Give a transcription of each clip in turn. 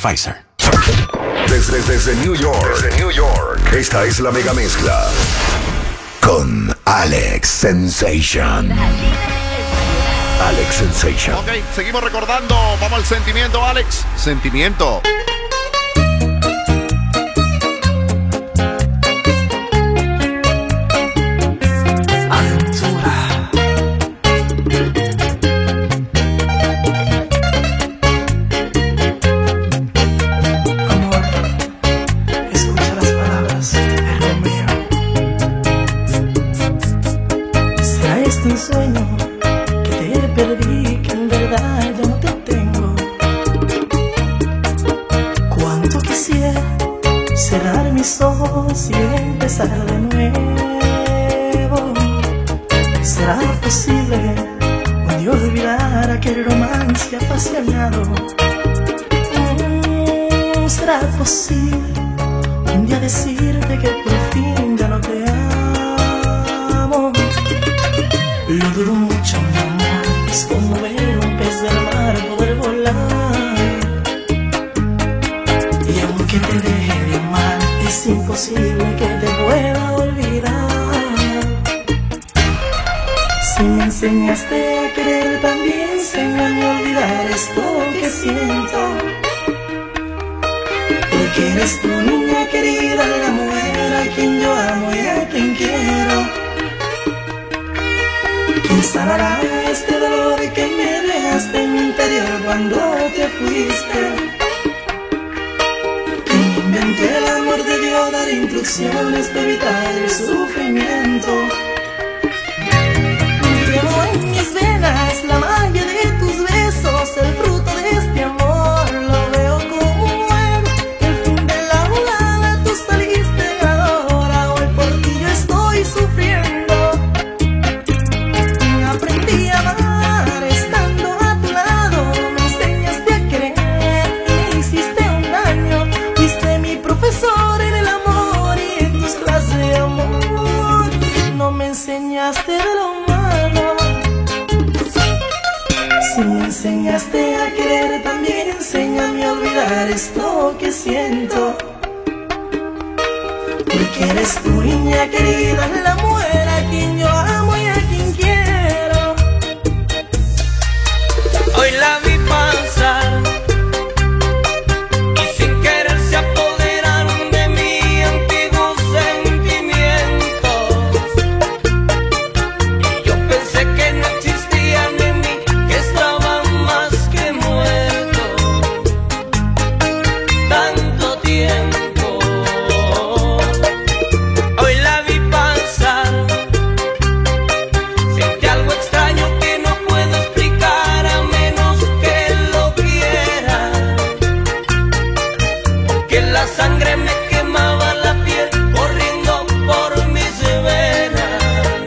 Pfizer. Desde New York, esta es la mega mezcla con Alex Sensation. Alex Sensation. Ok, seguimos recordando. Vamos al sentimiento, Alex. Sentimiento. Un sueño que te perdí, que en verdad ya no te tengo. Cuánto quisiera cerrar mis ojos y empezar de nuevo. ¿Será posible un día olvidar aquel romance apasionado? ¿Será posible un día decirte que por fin ya no te amo? Lo dudo mucho, mi amor, es como ver un pez del mar poder volar. Y aunque te deje de amar, es imposible que te pueda olvidar. Si me enseñaste a querer, también enséñame a olvidar esto que siento. Porque eres tu niña querida, la mujer a quien yo amo y a quien quiero. ¿Quién sanará este dolor que me dejaste en mi interior cuando te fuiste? ¿Quién inventó el amor debió dar instrucciones para evitar el sufrimiento? Llevo en mis venas la magia de tus besos, el fruto de este amor lo veo como un juego. El fin de la volada tú saliste ganadora, hoy por ti yo estoy sufriendo. Aprendí a amar estando a tu lado, me enseñaste a querer y me hiciste un daño. Fuiste mi profesor en el amor y en tus clases de amor no me enseñaste de lo malo. Si me enseñaste a querer, también enséñame a olvidar esto que siento. Porque eres tu niña querida, la mujer a quien yo amo y a quien quiero. Hoy la vi pasar y sin querer se apoderaron de mí antiguos sentimientos. Y yo pensé que no existían en mí, que estaba más que muerto. Tanto tiempo. Hoy la vi pasar, sentí algo extraño que no puedo explicar a menos que lo quiera, porque la sangre me quemaba la piel corriendo por mis venas.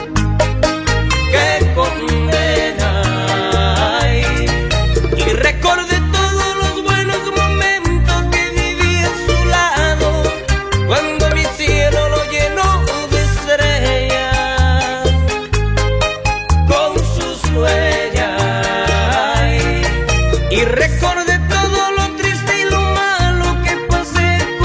¡Qué condena! Ay, y recordé todos los buenos momentos que viví a su lado, cuando mi cielo lo llenó de estrellas con sus huellas. Y recordé todo lo triste y lo malo que pasé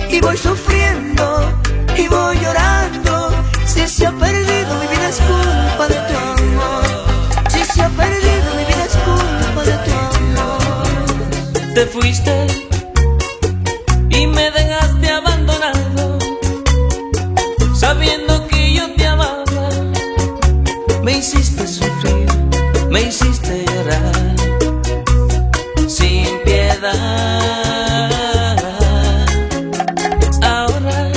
y voy sufriendo y voy llorando. Si se ha perdido mi vida es culpa de tu amor. Si se ha perdido mi vida es culpa de tu amor. Te fuiste y me dejaste abandonado, sabiendo que yo te amaba. Me hiciste sufrir, me hiciste llorar sin piedad. Ahora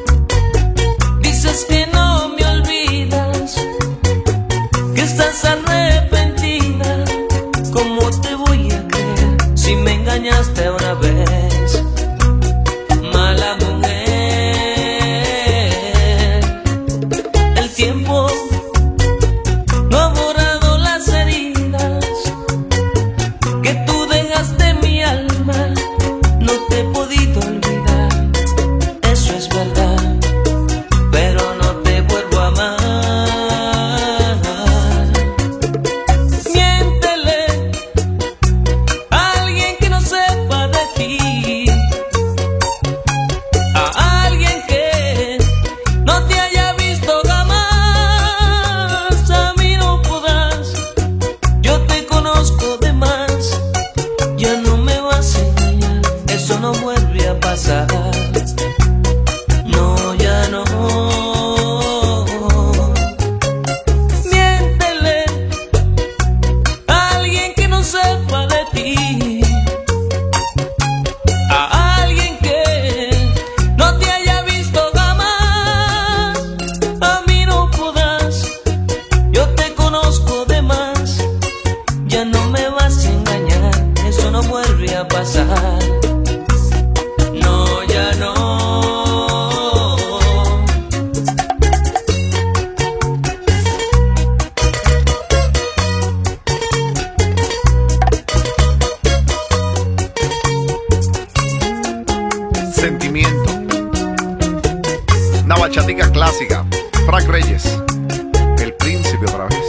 dices que no me olvidas, que estás arrepentida. ¿Cómo te voy a creer si me engañaste una vez? Mala mujer. El tiempo no ha borrado las heridas que tú dejaste en mi alma. No te he podido olvidar, eso es verdad, pero no te vuelvo a amar. Miéntele a alguien que no sepa de ti, a alguien que no te haya visto jamás. A mí no podrás, yo te conozco de más. Ya no me vas a engañar, eso no vuelve a pasar. No, ya no. Miéntele a alguien que no sepa de ti, a alguien que no te haya visto jamás. A mí no podrás, yo te conozco de más. Ya no me vas a engañar, eso no vuelve a pasar. No, ya no. Sentimiento. Una bachatica clásica. Frank Reyes. El príncipe otra vez.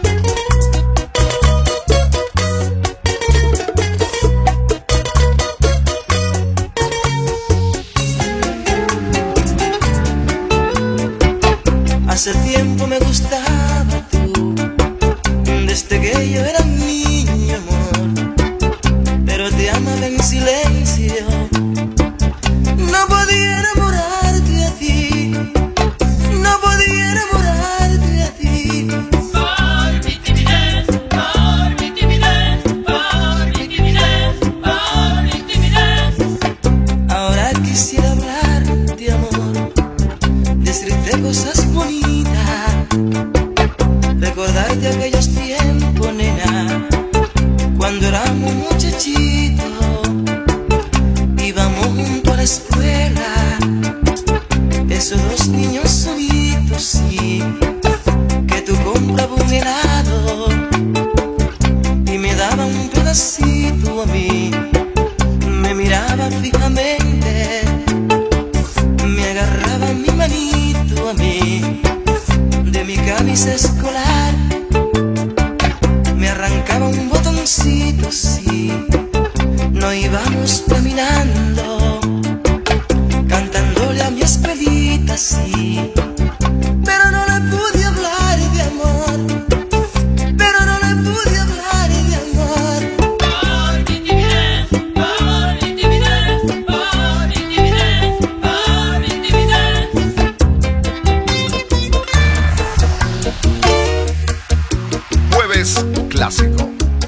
Hace tiempo me gustaba tú, desde que yo era niño, amor, pero te amaba en silencio. No podía enamorarte a ti, no podía enamorarte a ti. Por mi timidez, por mi timidez, por mi timidez, por mi timidez. Ahora quisiera hablarte, amor, decirte cosas bonitas, recordarte aquellos tiempos, nena, cuando éramos muchachitos, íbamos junto a la escuela, esos dos niños solitos, sí, que tú comprabas un helado y me daba un pedacito a mí, me miraba fijamente, me agarraba mi manito a mí, de mi camisa escolar, me arrancaba un botoncito, sí, nos íbamos caminando, cantándole a mi escuelita, sí, pero no le pude hablar de amor, pero no le pude hablar de amor. Por mi timidez, por mi timidez, por mi timidez, por mi timidez. Jueves clásico.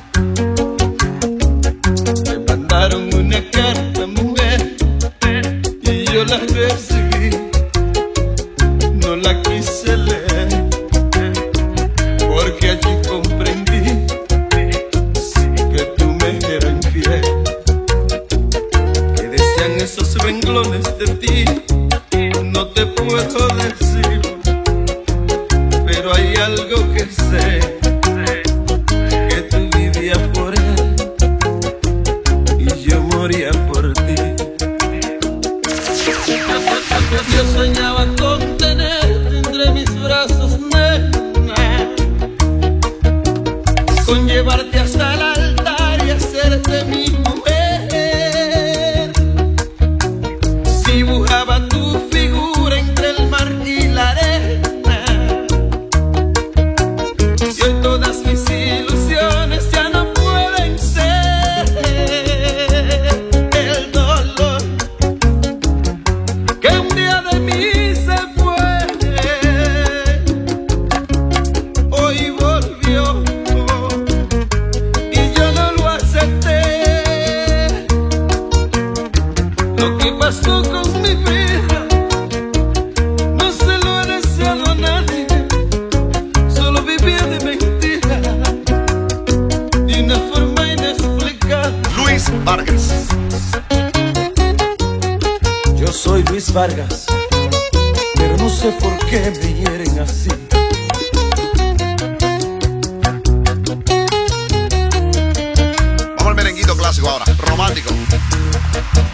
Me mandaron una carta, mujer, y yo la recibí. No la quise leer, porque allí comprendí que tú me eras infiel. Que decían esos renglones de ti, no te puedo decir, pero hay algo que sé, que tú vivías por él y yo moría por ti. Yo soñaba con tenerte entre mis brazos, nena, con llevarte hasta el altar y hacerte mi mujer. Dibujar Vargas. Yo soy Luis Vargas, pero no sé por qué me hieren así. Vamos al merenguito clásico ahora, romántico.